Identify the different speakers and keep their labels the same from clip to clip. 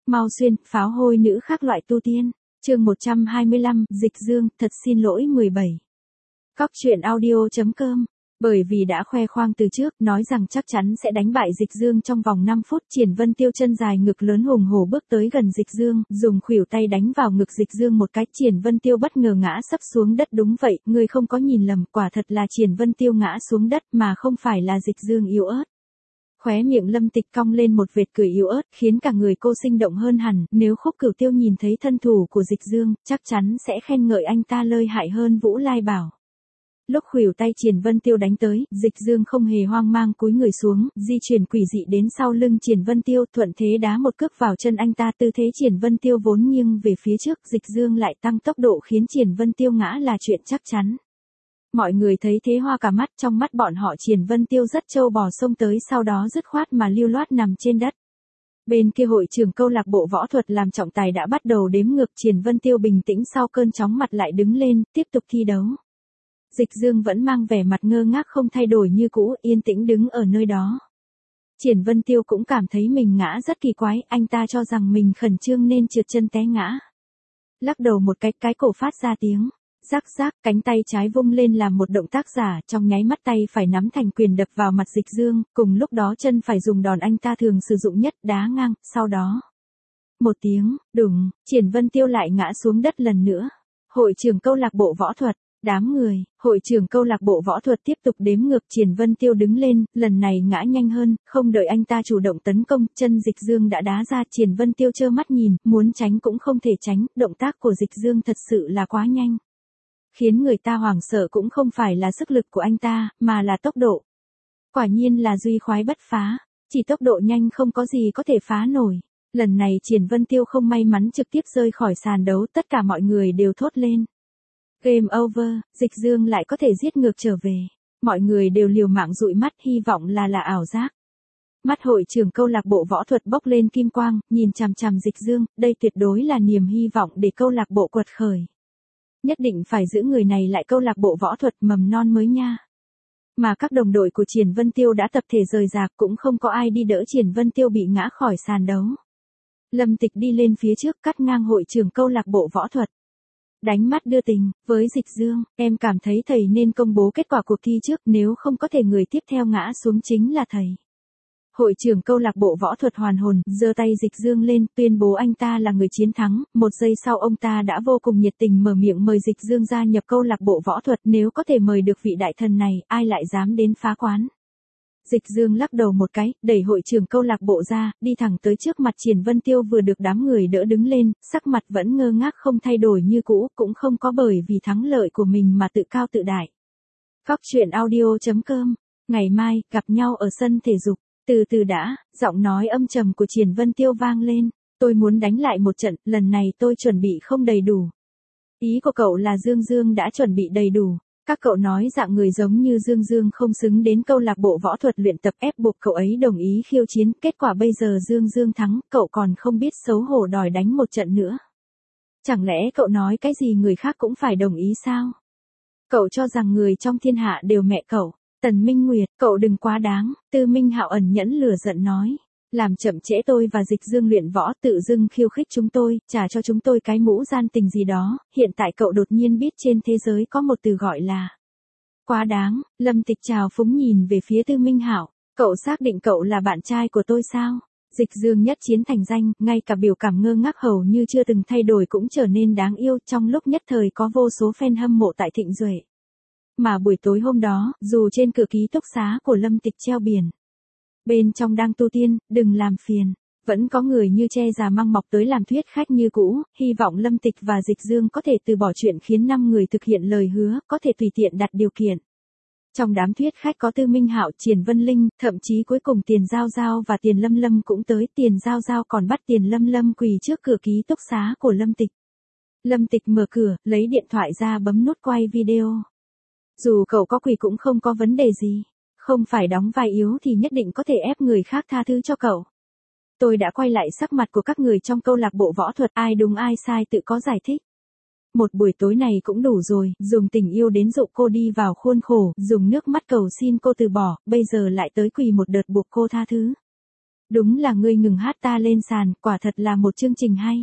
Speaker 1: Mau xuyên, pháo hôi nữ khác loại tu tiên. Chương 125, Dịch Dương, thật xin lỗi 17. Cóc truyện audio.com. Bởi vì đã khoe khoang từ trước, nói rằng chắc chắn sẽ đánh bại Dịch Dương trong vòng 5 phút, Triển Vân Tiêu chân dài ngực lớn hùng hổ bước tới gần Dịch Dương, dùng khuỷu tay đánh vào ngực Dịch Dương một cái, Triển Vân Tiêu bất ngờ ngã sấp xuống đất. Đúng vậy, ngươi không có nhìn lầm, quả thật là Triển Vân Tiêu ngã xuống đất mà không phải là Dịch Dương yếu ớt. Khóe miệng Lâm Tịch cong lên một vệt cười yếu ớt, khiến cả người cô sinh động hơn hẳn, nếu Khúc Cửu Tiêu nhìn thấy thân thủ của Dịch Dương, chắc chắn sẽ khen ngợi anh ta lợi hại hơn Vũ Lai Bảo. Lúc khuỷu tay Triển Vân Tiêu đánh tới, Dịch Dương không hề hoang mang cúi người xuống, di chuyển quỷ dị đến sau lưng Triển Vân Tiêu, thuận thế đá một cước vào chân anh ta. Tư thế Triển Vân Tiêu vốn nghiêng về phía trước, Dịch Dương lại tăng tốc độ khiến Triển Vân Tiêu ngã là chuyện chắc chắn. Mọi người thấy thế hoa cả mắt, trong mắt bọn họ Triển Vân Tiêu rất trâu bò xông tới, sau đó dứt khoát mà lưu loát nằm trên đất. Bên kia hội trưởng câu lạc bộ võ thuật làm trọng tài đã bắt đầu đếm ngược, Triển Vân Tiêu bình tĩnh sau cơn chóng mặt lại đứng lên, tiếp tục thi đấu. Dịch Dương vẫn mang vẻ mặt ngơ ngác không thay đổi như cũ, yên tĩnh đứng ở nơi đó. Triển Vân Tiêu cũng cảm thấy mình ngã rất kỳ quái, anh ta cho rằng mình khẩn trương nên trượt chân té ngã. Lắc đầu một cái cổ phát ra tiếng. Rắc rắc, cánh tay trái vung lên làm một động tác giả, trong nháy mắt tay phải nắm thành quyền đập vào mặt Dịch Dương, cùng lúc đó chân phải dùng đòn anh ta thường sử dụng nhất, đá ngang, sau đó. Một tiếng, đùng, Triển Vân Tiêu lại ngã xuống đất lần nữa. Hội trưởng câu lạc bộ võ thuật, đám người, hội trưởng câu lạc bộ võ thuật tiếp tục đếm ngược, Triển Vân Tiêu đứng lên, lần này ngã nhanh hơn, không đợi anh ta chủ động tấn công, chân Dịch Dương đã đá ra, Triển Vân Tiêu trơ mắt nhìn, muốn tránh cũng không thể tránh, động tác của Dịch Dương thật sự là quá nhanh. Khiến người ta hoảng sợ cũng không phải là sức lực của anh ta, mà là tốc độ. Quả nhiên là duy khoái bất phá, chỉ tốc độ nhanh không có gì có thể phá nổi. Lần này Triển Vân Tiêu không may mắn trực tiếp rơi khỏi sàn đấu, tất cả mọi người đều thốt lên. Game over, Dịch Dương lại có thể giết ngược trở về. Mọi người đều liều mạng dụi mắt, hy vọng là ảo giác. Mắt hội trưởng câu lạc bộ võ thuật bốc lên kim quang, nhìn chằm chằm Dịch Dương, đây tuyệt đối là niềm hy vọng để câu lạc bộ quật khởi. Nhất định phải giữ người này lại câu lạc bộ võ thuật mầm non mới nha. Mà các đồng đội của Triển Vân Tiêu đã tập thể rời rạc, cũng không có ai đi đỡ Triển Vân Tiêu bị ngã khỏi sàn đấu. Lâm Tịch đi lên phía trước cắt ngang hội trưởng câu lạc bộ võ thuật. Đánh mắt đưa tình, với Dịch Dương, em cảm thấy thầy nên công bố kết quả cuộc thi trước, nếu không có thể người tiếp theo ngã xuống chính là thầy. Hội trưởng câu lạc bộ võ thuật hoàn hồn, giơ tay Dịch Dương lên, tuyên bố anh ta là người chiến thắng. Một giây sau ông ta đã vô cùng nhiệt tình mở miệng mời Dịch Dương gia nhập câu lạc bộ võ thuật, nếu có thể mời được vị đại thần này, ai lại dám đến phá quán. Dịch Dương lắc đầu một cái, đẩy hội trưởng câu lạc bộ ra, đi thẳng tới trước mặt Triển Vân Tiêu vừa được đám người đỡ đứng lên, sắc mặt vẫn ngơ ngác không thay đổi như cũ, cũng không có bởi vì thắng lợi của mình mà tự cao tự đại. Cóc truyện audio.com. Ngày mai, gặp nhau ở sân thể dục. Từ từ đã, giọng nói âm trầm của Triển Vân Tiêu vang lên. Tôi muốn đánh lại một trận, lần này tôi chuẩn bị không đầy đủ. Ý của cậu là Dương Dương đã chuẩn bị đầy đủ. Các cậu nói dạng người giống như Dương Dương không xứng đến câu lạc bộ võ thuật luyện tập, ép buộc cậu ấy đồng ý khiêu chiến. Kết quả bây giờ Dương Dương thắng, cậu còn không biết xấu hổ đòi đánh một trận nữa. Chẳng lẽ cậu nói cái gì người khác cũng phải đồng ý sao? Cậu cho rằng người trong thiên hạ đều mẹ cậu. Tần Minh Nguyệt, cậu đừng quá đáng, Tư Minh Hạo ẩn nhẫn lửa giận nói. Làm chậm trễ tôi và Dịch Dương luyện võ, tự dưng khiêu khích chúng tôi, trả cho chúng tôi cái mũ gian tình gì đó, hiện tại cậu đột nhiên biết trên thế giới có một từ gọi là quá đáng. Lâm Tịch trào phúng nhìn về phía Tư Minh Hạo, cậu xác định cậu là bạn trai của tôi sao? Dịch Dương nhất chiến thành danh, ngay cả biểu cảm ngơ ngác hầu như chưa từng thay đổi cũng trở nên đáng yêu, trong lúc nhất thời có vô số fan hâm mộ tại Thịnh Duệ. Mà buổi tối hôm đó, dù trên cửa ký túc xá của Lâm Tịch treo biển bên trong đang tu tiên, đừng làm phiền, vẫn có người như che già măng mọc tới làm thuyết khách như cũ, hy vọng Lâm Tịch và Dịch Dương có thể từ bỏ chuyện khiến 5 người thực hiện lời hứa, có thể tùy tiện đặt điều kiện. Trong đám thuyết khách có Tư Minh Hạo, Triển Vân Linh, thậm chí cuối cùng Tiền Giao Giao và Tiền Lâm Lâm cũng tới. Tiền Giao Giao còn bắt Tiền Lâm Lâm quỳ trước cửa ký túc xá của Lâm Tịch. Lâm Tịch mở cửa, lấy điện thoại ra bấm nút quay video. Dù cậu có quỳ cũng không có vấn đề gì. Không phải đóng vai yếu thì nhất định có thể ép người khác tha thứ cho cậu. Tôi đã quay lại sắc mặt của các người trong câu lạc bộ võ thuật, ai đúng ai sai tự có giải thích. Một buổi tối này cũng đủ rồi, dùng tình yêu đến dụ cô đi vào khuôn khổ, dùng nước mắt cầu xin cô từ bỏ, bây giờ lại tới quỳ một đợt buộc cô tha thứ. Đúng là ngươi ngừng hát ta lên sàn, quả thật là một chương trình hay.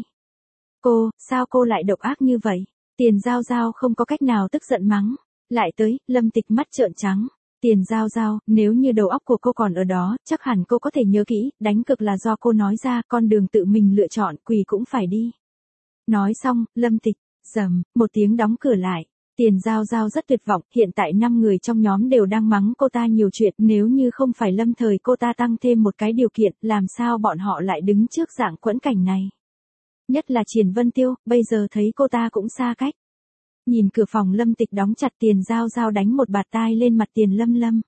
Speaker 1: Cô, sao cô lại độc ác như vậy? Tiền Giao Giao không có cách nào tức giận mắng. Lại tới, Lâm Tịch mắt trợn trắng. Tiền Giao Giao, nếu như đầu óc của cô còn ở đó, chắc hẳn cô có thể nhớ kỹ, đánh cược là do cô nói ra, con đường tự mình lựa chọn, quỳ cũng phải đi. Nói xong, Lâm Tịch, rầm, một tiếng đóng cửa lại. Tiền Giao Giao rất tuyệt vọng, hiện tại 5 người trong nhóm đều đang mắng cô ta nhiều chuyện, nếu như không phải lâm thời cô ta tăng thêm một cái điều kiện, làm sao bọn họ lại đứng trước dạng quẫn cảnh này. Nhất là Triển Vân Tiêu, bây giờ thấy cô ta cũng xa cách. Nhìn cửa phòng Lâm Tịch đóng chặt, Tiền Giao Giao đánh một bạt tai lên mặt Tiền Lâm Lâm.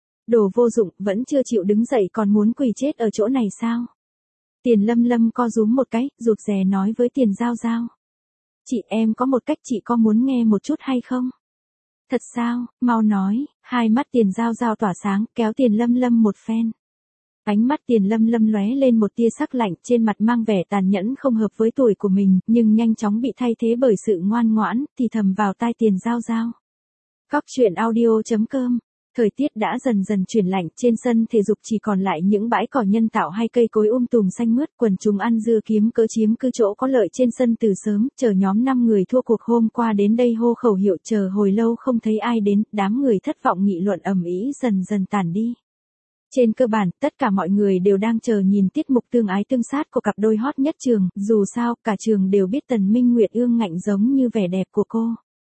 Speaker 1: Đồ vô dụng, vẫn chưa chịu đứng dậy còn muốn quỳ chết ở chỗ này sao? Tiền Lâm Lâm co rúm một cái, rụt rè nói với Tiền Giao Giao. Chị em có một cách, chị có muốn nghe một chút hay không? Thật sao, mau nói. Hai mắt Tiền Giao Giao tỏa sáng, kéo Tiền Lâm Lâm một phen. Ánh mắt Tiền Lâm Lâm lóe lên một tia sắc lạnh, trên mặt mang vẻ tàn nhẫn không hợp với tuổi của mình, nhưng nhanh chóng bị thay thế bởi sự ngoan ngoãn, thì thầm vào tai Tiền Giao Giao. Cóc truyện audio.com. Thời tiết đã dần dần chuyển lạnh, trên sân thể dục chỉ còn lại những bãi cỏ nhân tạo hay cây cối tùm xanh mướt, quần chúng ăn dưa kiếm cớ chiếm cứ chỗ có lợi trên sân từ sớm, chờ nhóm 5 người thua cuộc hôm qua đến đây hô khẩu hiệu, chờ hồi lâu không thấy ai đến, đám người thất vọng nghị luận ầm ĩ dần dần tản đi. Trên cơ bản, tất cả mọi người đều đang chờ nhìn tiết mục tương ái tương sát của cặp đôi hot nhất trường, dù sao, cả trường đều biết Tần Minh Nguyệt ương ngạnh giống như vẻ đẹp của cô.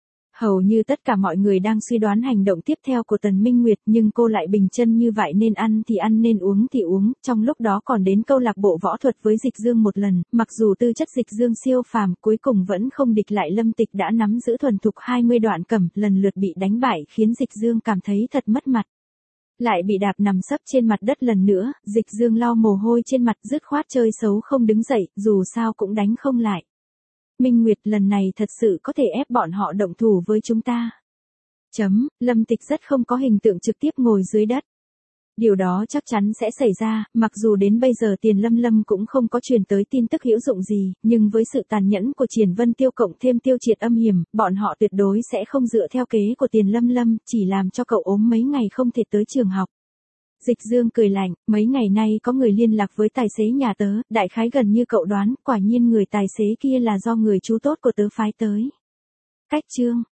Speaker 1: Hầu như tất cả mọi người đang suy đoán hành động tiếp theo của Tần Minh Nguyệt, nhưng cô lại bình chân như vậy, nên ăn thì ăn nên uống thì uống, trong lúc đó còn đến câu lạc bộ võ thuật với Dịch Dương một lần, mặc dù tư chất Dịch Dương siêu phàm, cuối cùng vẫn không địch lại Lâm Tịch đã nắm giữ thuần thục 20 đoạn cẩm, lần lượt bị đánh bại khiến Dịch Dương cảm thấy thật mất mặt. Lại bị đạp nằm sấp trên mặt đất lần nữa, Dịch Dương lau mồ hôi trên mặt, dứt khoát chơi xấu không đứng dậy, dù sao cũng đánh không lại. Minh Nguyệt, lần này thật sự có thể ép bọn họ động thủ với chúng ta. Lâm Tịch rất không có hình tượng trực tiếp ngồi dưới đất. Điều đó chắc chắn sẽ xảy ra, mặc dù đến bây giờ Tiền Lâm Lâm cũng không có truyền tới tin tức hữu dụng gì, nhưng với sự tàn nhẫn của Triển Vân Tiêu cộng thêm Tiêu Triệt âm hiểm, bọn họ tuyệt đối sẽ không dựa theo kế của Tiền Lâm Lâm, chỉ làm cho cậu ốm mấy ngày không thể tới trường học. Dịch Dương cười lạnh, mấy ngày nay có người liên lạc với tài xế nhà tớ, đại khái gần như cậu đoán, quả nhiên người tài xế kia là do người chú tốt của tớ phái tới. Cách chương